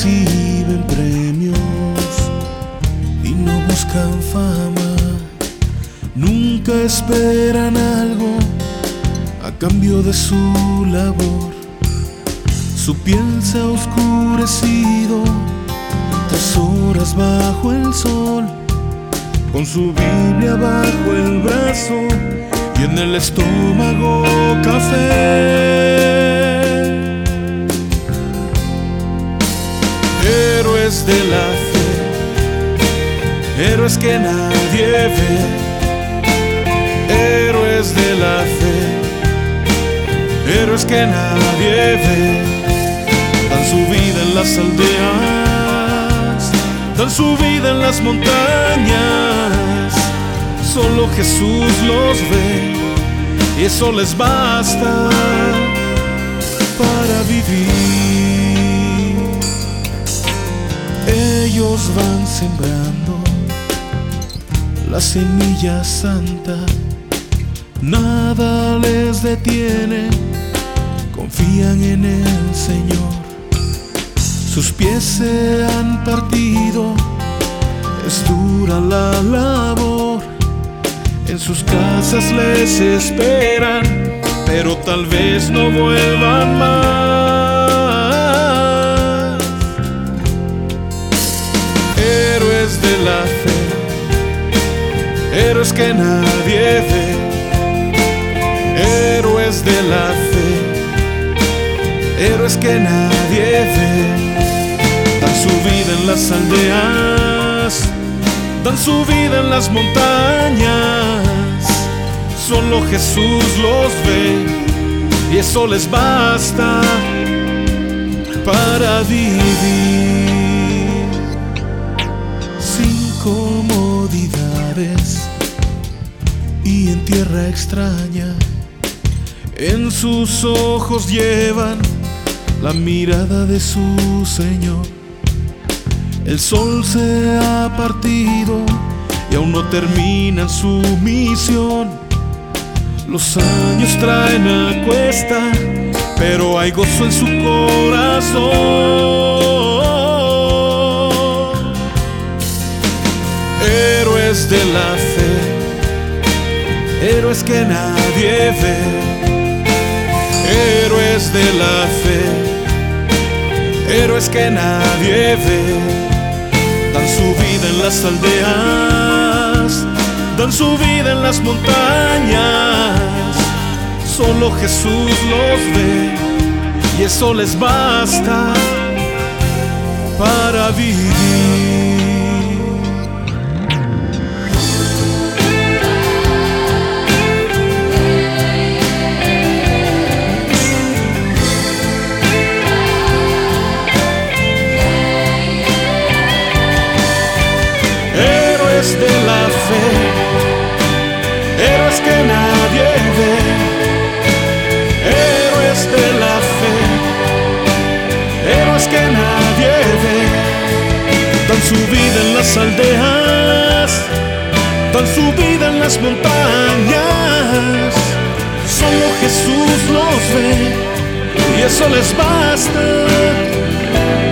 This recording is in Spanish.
reciben premios y no buscan fama, nunca esperan algo a cambio de su labor. Su piel se ha oscurecido tras horas bajo el sol, con su Biblia bajo el brazo y en el estómago café. Héroes de la fe, héroes que nadie ve, héroes de la fe, héroes que nadie ve. Dan su vida en las aldeas, dan su vida en las montañas. Solo Jesús los ve y eso les basta para vivir. Ellos van sembrando la semilla santa, nada les detiene, confían en el Señor. Sus pies se han partido, es dura la labor. En sus casas les esperan, pero tal vez no vuelvan más. Héroes de la fe, héroes que nadie ve, héroes de la fe, héroes que nadie ve. Dan su vida en las aldeas, dan su vida en las montañas. Solo Jesús los ve y eso les basta para vivir. Sin comodidades y en tierra extraña, en sus ojos llevan la mirada de su Señor. El sol se ha partido y aún no terminan su misión. Los años traen a cuesta, pero hay gozo en su corazón. Héroes de la fe, héroes que nadie ve, héroes de la fe, héroes que nadie ve. Dan su vida en las aldeas, dan su vida en las montañas. Solo Jesús los ve y eso les basta para vivir. Héroes de la fe, héroes que nadie ve, héroes de la fe, héroes que nadie ve. Dan su vida en las aldeas, dan su vida en las montañas. Solo Jesús los ve y eso les basta